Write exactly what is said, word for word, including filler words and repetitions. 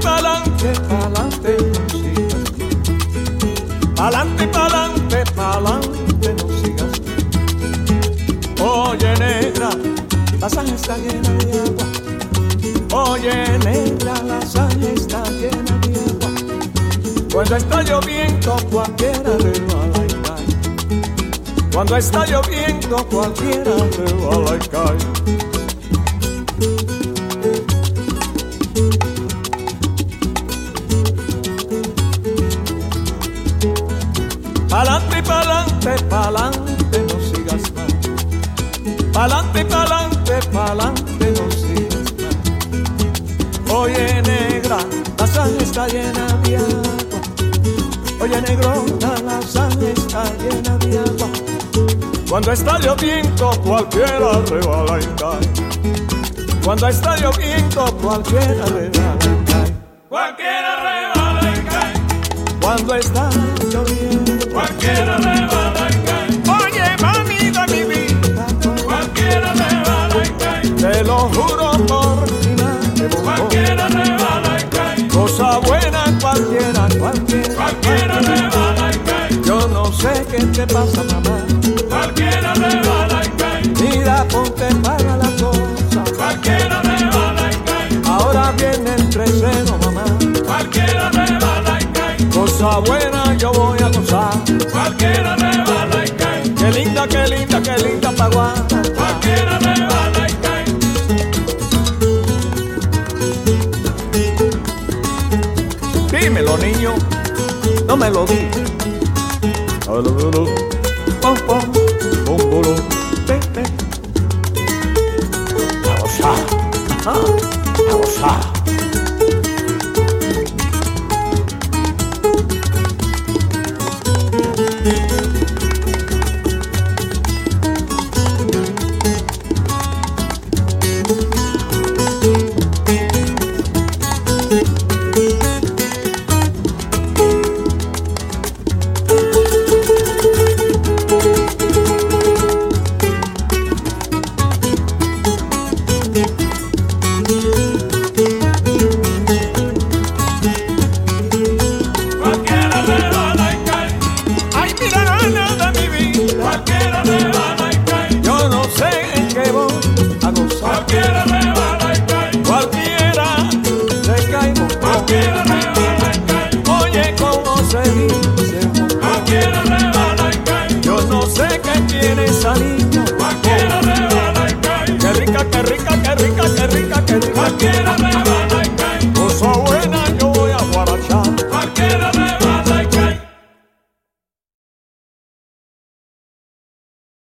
pa'lante, pa'lante, no sigas más. Pa'lante, pa'lante, pa'lante, no sigas más. Oye, negra, la zanja está llena de agua. Oye, negra, la zanja está llena de agua. Cuando está lloviendo, cualquiera resbala y cae. Cuando está lloviendo, cualquiera resbala y cae. Pa'lante, pa'lante, pa'lante, no sigas más. Pa'lante, pa'lante, pa'lante, no sigas más. Oye, negra, la zanja está llena de agua. Oye, negrona, la zanja está llena de agua. Cuando está lloviendo, cualquiera resbala y cae. Cuando está lloviendo, cualquiera resbala y cae. Cualquiera resbala y cae. Cuando está lloviendo, cualquiera resbala y cae. Oye, mami de mi vida, cualquiera resbala y cae. Te lo juro por mi madre, cualquiera resbala y cae. Cosa buena cualquiera, cualquiera, cualquiera resbala y cae. Yo no sé qué te pasa, mamá. Cualquiera resbala y cae. Mira, ponte para la cosa. Cualquiera resbala y cae. Ahora viene el tercero, mamá. Cualquiera resbala y cae. Cosa buena yo voy a gozar. Cualquiera resbala y cae. Qué linda, qué linda, qué linda paguana. Cualquiera resbala y cae. Dímelo, niño, no me lo digas. Pom, pom, pom, pom, ve, ve. A gozar, a gozar.